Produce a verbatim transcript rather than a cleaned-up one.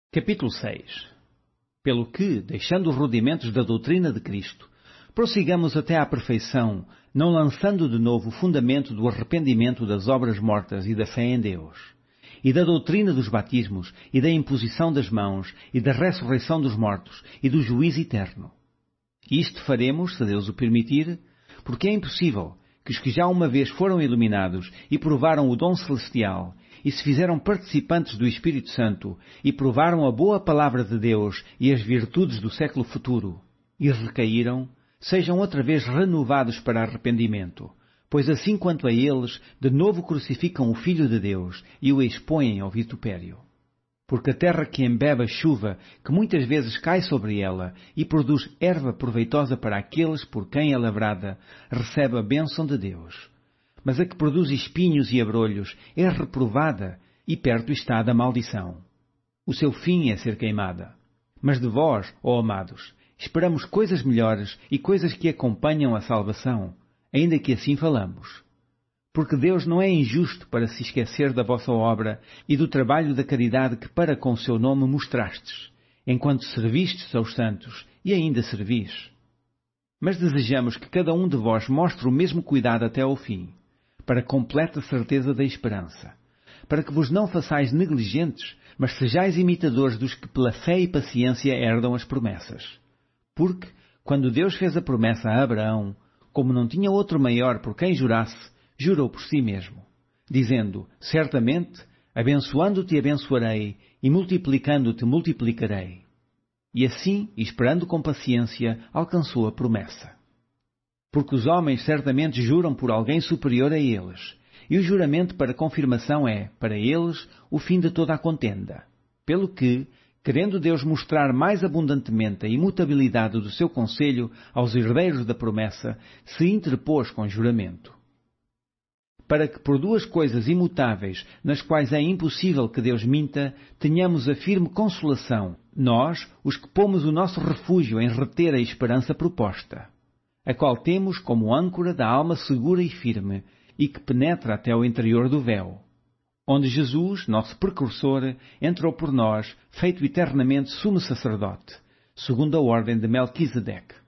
Capítulo seis. Pelo que, deixando os rudimentos da doutrina de Cristo, prossigamos até à perfeição, não lançando de novo o fundamento do arrependimento das obras mortas e da fé em Deus, e da doutrina dos batismos, e da imposição das mãos, e da ressurreição dos mortos, e do juízo eterno. Isto faremos, se Deus o permitir, porque é impossível que os que já uma vez foram iluminados e provaram o dom celestial, e se fizeram participantes do Espírito Santo, e provaram a boa palavra de Deus e as virtudes do século futuro, e recaíram, sejam outra vez renovados para arrependimento, pois assim quanto a eles, de novo crucificam o Filho de Deus e o expõem ao vitupério. Porque a terra que embebe a chuva, que muitas vezes cai sobre ela, e produz erva proveitosa para aqueles por quem é lavrada, recebe a bênção de Deus. Mas a que produz espinhos e abrolhos é reprovada, e perto está da maldição. O seu fim é ser queimada. Mas de vós, ó amados, esperamos coisas melhores e coisas que acompanham a salvação, ainda que assim falamos. Porque Deus não é injusto para se esquecer da vossa obra e do trabalho da caridade que para com o seu nome mostrastes, enquanto servistes aos santos e ainda servis. Mas desejamos que cada um de vós mostre o mesmo cuidado até ao fim, para completa certeza da esperança, para que vos não façais negligentes, mas sejais imitadores dos que pela fé e paciência herdam as promessas. Porque, quando Deus fez a promessa a Abraão, como não tinha outro maior por quem jurasse, jurou por si mesmo, dizendo, certamente, abençoando-te abençoarei, e multiplicando-te multiplicarei. E assim, esperando com paciência, alcançou a promessa. Porque os homens certamente juram por alguém superior a eles, e o juramento para confirmação é, para eles, o fim de toda a contenda. Pelo que, querendo Deus mostrar mais abundantemente a imutabilidade do seu conselho aos herdeiros da promessa, se interpôs com juramento. Para que por duas coisas imutáveis, nas quais é impossível que Deus minta, tenhamos a firme consolação, nós, os que pomos o nosso refúgio em reter a esperança proposta, a qual temos como âncora da alma segura e firme, e que penetra até o interior do véu, onde Jesus, nosso precursor, entrou por nós, feito eternamente sumo sacerdote, segundo a ordem de Melquisedeque.